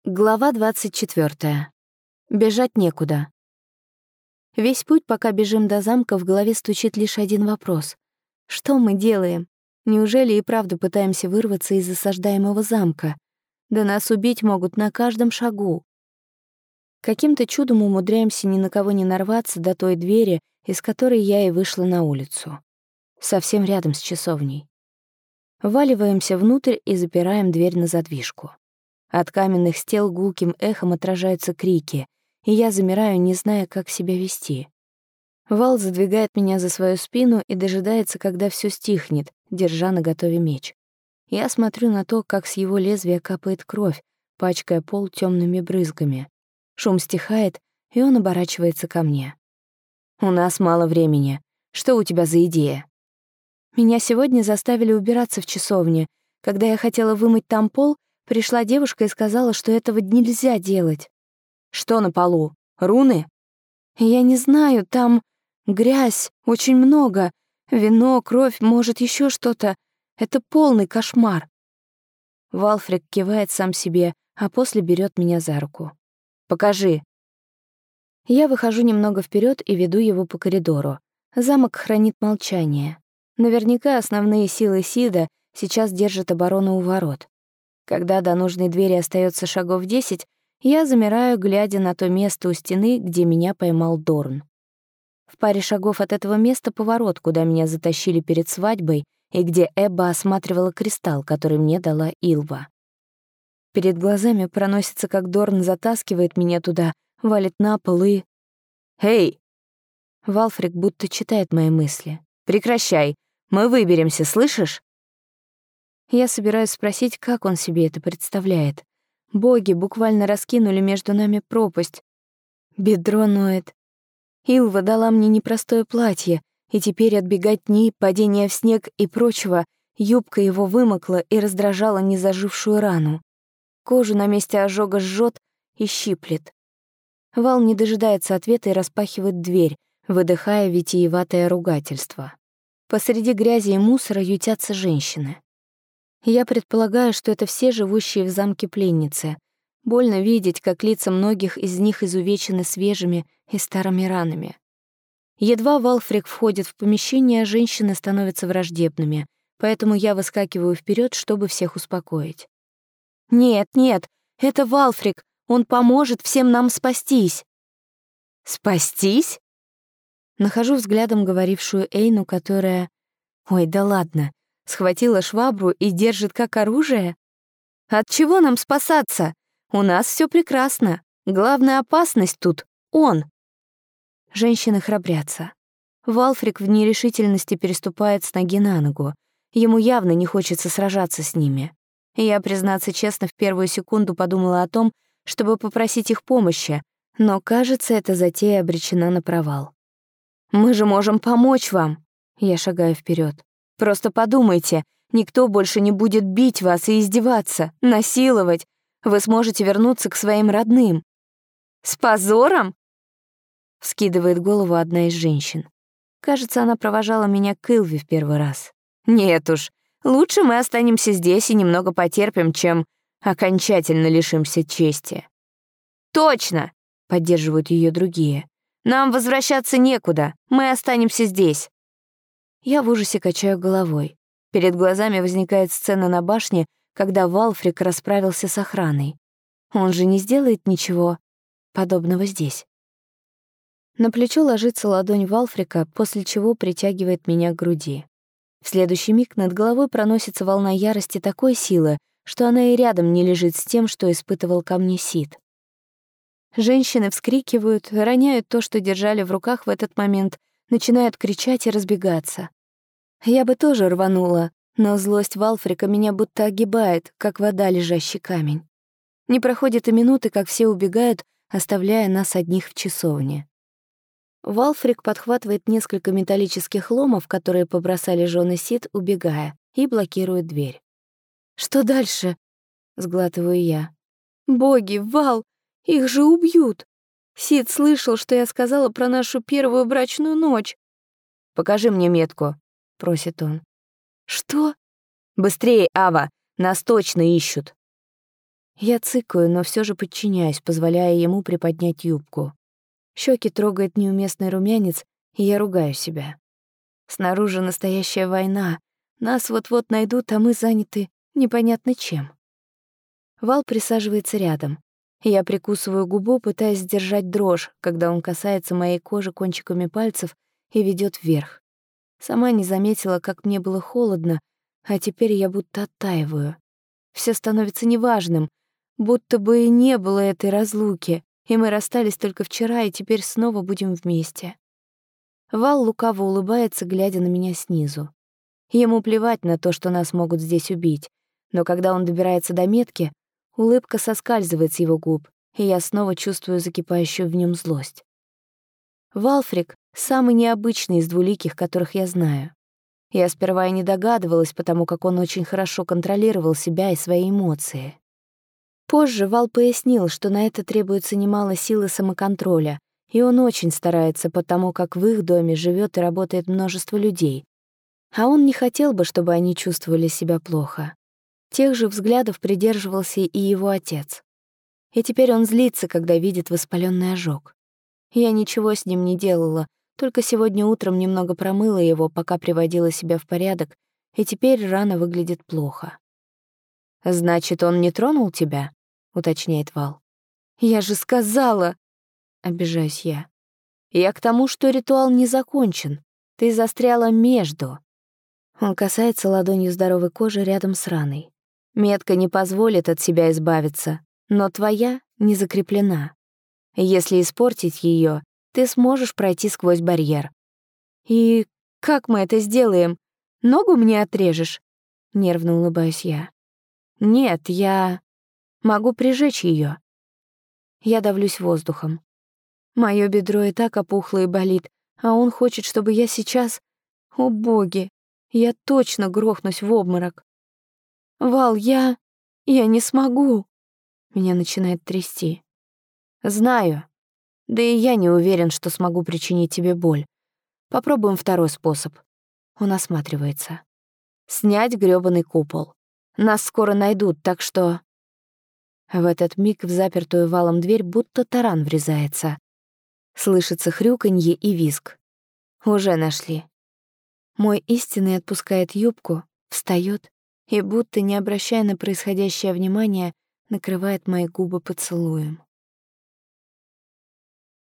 Глава 24. Бежать некуда. Весь путь, пока бежим до замка, в голове стучит лишь один вопрос. Что мы делаем? Неужели и правда пытаемся вырваться из осаждаемого замка? Да нас убить могут на каждом шагу. Каким-то чудом умудряемся ни на кого не нарваться до той двери, из которой я и вышла на улицу. Совсем рядом с часовней. Вваливаемся внутрь и запираем дверь на задвижку. От каменных стен гулким эхом отражаются крики, и я замираю, не зная, как себя вести. Вал задвигает меня за свою спину и дожидается, когда все стихнет, держа наготове меч. Я смотрю на то, как с его лезвия капает кровь, пачкая пол темными брызгами. Шум стихает, и он оборачивается ко мне. «У нас мало времени. Что у тебя за идея?» Меня сегодня заставили убираться в часовне. Когда я хотела вымыть там пол, пришла девушка и сказала, что этого нельзя делать. «Что на полу? Руны?» «Я не знаю, там грязь, очень много. Вино, кровь, может, еще что-то. Это полный кошмар». Валфрик кивает сам себе, а после берет меня за руку. «Покажи». Я выхожу немного вперед и веду его по коридору. Замок хранит молчание. Наверняка основные силы Сида сейчас держат оборону у ворот. Когда до нужной двери остается шагов 10, я замираю, глядя на то место у стены, где меня поймал Дорн. В паре шагов от этого места поворот, куда меня затащили перед свадьбой, и где Эбба осматривала кристалл, который мне дала Илва. Перед глазами проносится, как Дорн затаскивает меня туда, валит на пол и... «Эй!» Валфрик будто читает мои мысли. «Прекращай! Мы выберемся, слышишь?» Я собираюсь спросить, как он себе это представляет. Боги буквально раскинули между нами пропасть. Бедро ноет. Илва дала мне непростое платье, и теперь от беготни, падения в снег и прочего юбка его вымокла и раздражала незажившую рану. Кожу на месте ожога жжет и щиплет. Вал не дожидается ответа и распахивает дверь, выдыхая витиеватое ругательство. Посреди грязи и мусора ютятся женщины. Я предполагаю, что это все живущие в замке пленницы. Больно видеть, как лица многих из них изувечены свежими и старыми ранами. Едва Валфрик входит в помещение, женщины становятся враждебными, поэтому я выскакиваю вперед, чтобы всех успокоить. «Нет, нет, это Валфрик, он поможет всем нам спастись». «Спастись?» Нахожу взглядом говорившую Эйну, которая... Ой, да ладно. Схватила швабру и держит как оружие? От чего нам спасаться? У нас все прекрасно. Главная опасность тут — он. Женщины храбрятся. Валфрик в нерешительности переступает с ноги на ногу. Ему явно не хочется сражаться с ними. Я, признаться честно, в первую секунду подумала о том, чтобы попросить их помощи, но, кажется, эта затея обречена на провал. «Мы же можем помочь вам!» Я шагаю вперед. «Просто подумайте, никто больше не будет бить вас и издеваться, насиловать. Вы сможете вернуться к своим родным». «С позором?» — вскидывает голову одна из женщин. Кажется, она провожала меня к Илве в первый раз. «Нет уж, лучше мы останемся здесь и немного потерпим, чем окончательно лишимся чести». «Точно!» — поддерживают ее другие. «Нам возвращаться некуда, мы останемся здесь». Я в ужасе качаю головой. Перед глазами возникает сцена на башне, когда Валфрик расправился с охраной. Он же не сделает ничего подобного здесь. На плечо ложится ладонь Валфрика, после чего притягивает меня к груди. В следующий миг над головой проносится волна ярости такой силы, что она и рядом не лежит с тем, что испытывал ко мне Сид. Женщины вскрикивают, роняют то, что держали в руках в этот момент, начинают кричать и разбегаться. Я бы тоже рванула, но злость Валфрика меня будто огибает, как вода, лежащий камень. Не проходит и минуты, как все убегают, оставляя нас одних в часовне. Валфрик подхватывает несколько металлических ломов, которые побросали жены Сид, убегая, и блокирует дверь. «Что дальше?» — сглатываю я. «Боги, Вал, их же убьют! Сид слышал, что я сказала про нашу первую брачную ночь». «Покажи мне метку», — просит он. «Что?» «Быстрее, Ава, нас точно ищут». Я цыкаю, но все же подчиняюсь, позволяя ему приподнять юбку. Щеки трогает неуместный румянец, и я ругаю себя. Снаружи настоящая война. Нас вот-вот найдут, а мы заняты непонятно чем. Вал присаживается рядом. Я прикусываю губу, пытаясь сдержать дрожь, когда он касается моей кожи кончиками пальцев и ведет вверх. Сама не заметила, как мне было холодно, а теперь я будто оттаиваю. Все становится неважным, будто бы и не было этой разлуки, и мы расстались только вчера, и теперь снова будем вместе. Вал лукаво улыбается, глядя на меня снизу. Ему плевать на то, что нас могут здесь убить, но когда он добирается до метки, улыбка соскальзывает с его губ, и я снова чувствую закипающую в нем злость. Валфрик — самый необычный из двуликих, которых я знаю. Я сперва и не догадывалась, потому как он очень хорошо контролировал себя и свои эмоции. Позже Вал пояснил, что на это требуется немало сил и самоконтроля, и он очень старается, потому как в их доме живет и работает множество людей. А он не хотел бы, чтобы они чувствовали себя плохо. Тех же взглядов придерживался и его отец. И теперь он злится, когда видит воспалённый ожог. Я ничего с ним не делала, только сегодня утром немного промыла его, пока приводила себя в порядок, и теперь рана выглядит плохо. «Значит, он не тронул тебя?» — уточняет Вал. «Я же сказала!» — обижаюсь я. «Я к тому, что ритуал не закончен. Ты застряла между». Он касается ладонью здоровой кожи рядом с раной. Метка не позволит от себя избавиться, но твоя не закреплена. Если испортить ее, ты сможешь пройти сквозь барьер. «И как мы это сделаем? Ногу мне отрежешь?» — нервно улыбаюсь я. «Нет, я могу прижечь ее. Я давлюсь воздухом. Моё бедро и так опухло и болит, а он хочет, чтобы я сейчас... О, боги! Я точно грохнусь в обморок. «Вал, я не смогу!» Меня начинает трясти. «Знаю. Да и я не уверен, что смогу причинить тебе боль. Попробуем второй способ». Он осматривается. «Снять грёбаный купол. Нас скоро найдут, так что...» В этот миг в запертую Валом дверь будто таран врезается. Слышится хрюканье и визг. Уже нашли. Мой истинный отпускает юбку, встаёт и, будто не обращая на происходящее внимания, накрывает мои губы поцелуем.